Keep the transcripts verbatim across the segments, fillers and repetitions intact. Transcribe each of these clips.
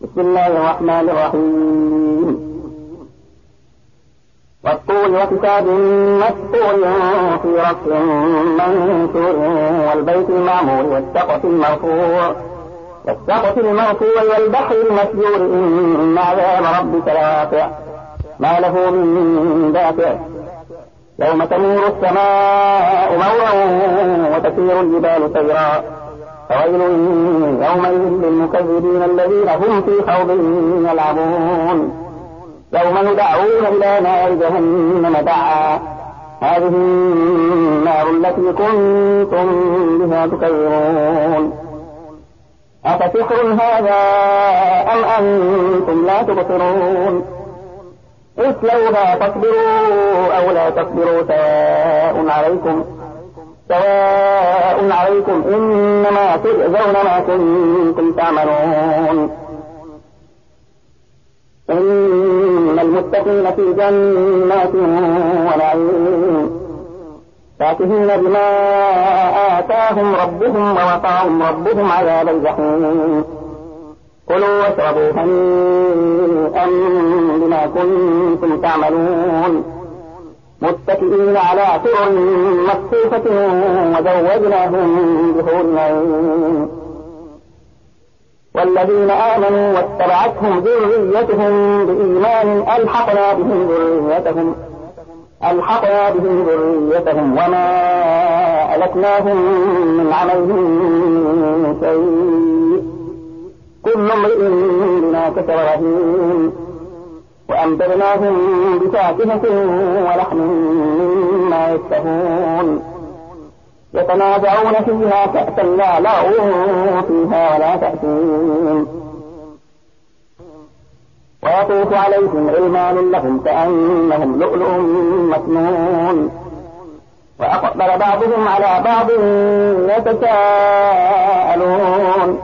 بسم الله الرحمن الرحيم. والطول وكتاب مسطور في رق منشور والبيت المعمور والسقف المرفوع والسقف المرفوع والبحر المسجور إن عذاب ربك لواقع ما له من دافع يوم تمور السماء مورا وتسير الجبال سيرا فويل يومئذ للمكذبين الذين هم في خوض يلعبون يوم يدعون إلى نار جهنم دعا هذه النار التي كنتم بها تكذبون أفسحر هذا أم أنتم لا تبصرون اصلوها تصبروا أو لا تصبروا سواء عليكم سواء عليكم إنما تجزون ما كنتم تعملون إن المتقين في جنات ونعيم فاكهين بما آتاهم ربهم ووقاهم ربهم عذاب الجحيم كلوا واشربوا هنيئا بما كنتم تعملون متكئين على سرر مصفوفة وزوجناهم بحور عين والذين آمنوا واتبعتهم ذريتهم بإيمان ألحقنا بهم ذريتهم ألحقنا بهم ذريتهم وما ألتناهم من عملهم من شيء كل امرئ بما كسب رهين وأمددناهم بفاكهة ولحم مما يشتهون يتنازعون فيها كأسا لا لغو فيها ولا تأثيم ويطوف عليهم غلمان لهم كأنهم لؤلؤ مكنون وأقبل بعضهم على بعض يتساءلون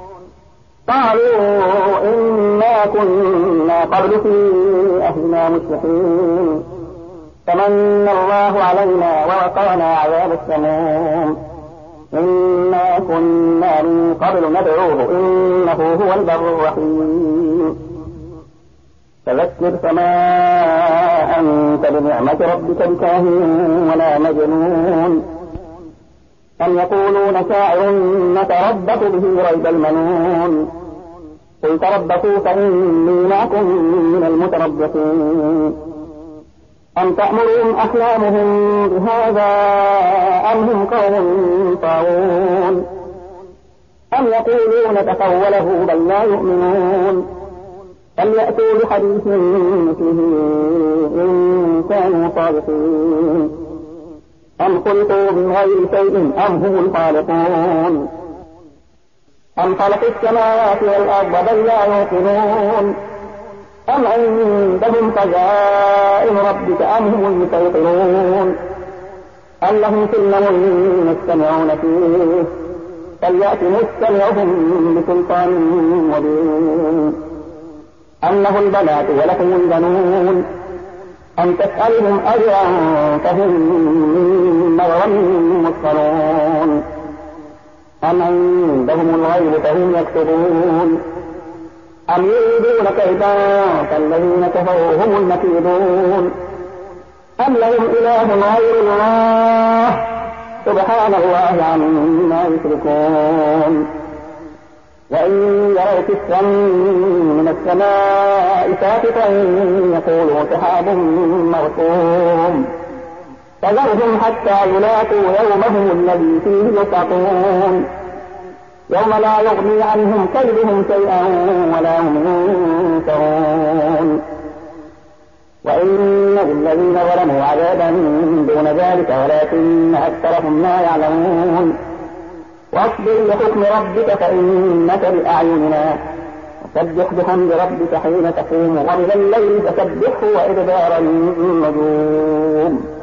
قالوا إنا كنا قبل في أهلنا مشركين فمن الله علينا ووقانا عذاب السموم إنا كنا من قبل ندعوه إنه هو البر الرحيم فذكر فما أنت بنعمة ربك بكاهن ولا مجنون أم يقولون شاعر نتربص به ريب المنون قل تربصوا فإني معكم من المتربصين أم تأمرهم أحلامهم بهذا أم هم قوم طاغون أم يقولون تقوله بل لا يؤمنون فليأتوا بحديث مثله إن كانوا صادقين أم خلقوا من غير شيء أم هم الخالقون أم خلقوا السماوات والأرض بل لا يوقنون أم عندهم خزائن ربك أم هم المسيطرون أم لهم سلم يستمعون فيه فليأت مستمعهم بسلطان مبين أم له البنات ولكم البنون أم تسألهم أجرا فهم من مغرم مثقلون أم عندهم الغيب فهم يكتبون أم يريدون كيدا فالذين كفروا هم المكيدون أم لهم إله غير الله سبحان الله عما يشركون وإن يروا كسفا من السماء ساقطا يقولوا سحاب مرسوم فذرهم حتى يلاقوا يومهم الذي فيه يسعقون يوم لا يغني عنهم كيدهم شيئا ولا هم ينصرون وإن للذين ظلموا عذابا دون ذلك ولكن أكثرهم لا يعلمون واصبر لحكم ربك فإنك بأعيننا وسبح بحمد ربك حين تقوم ومن الليل فسبحه وإدبار النجوم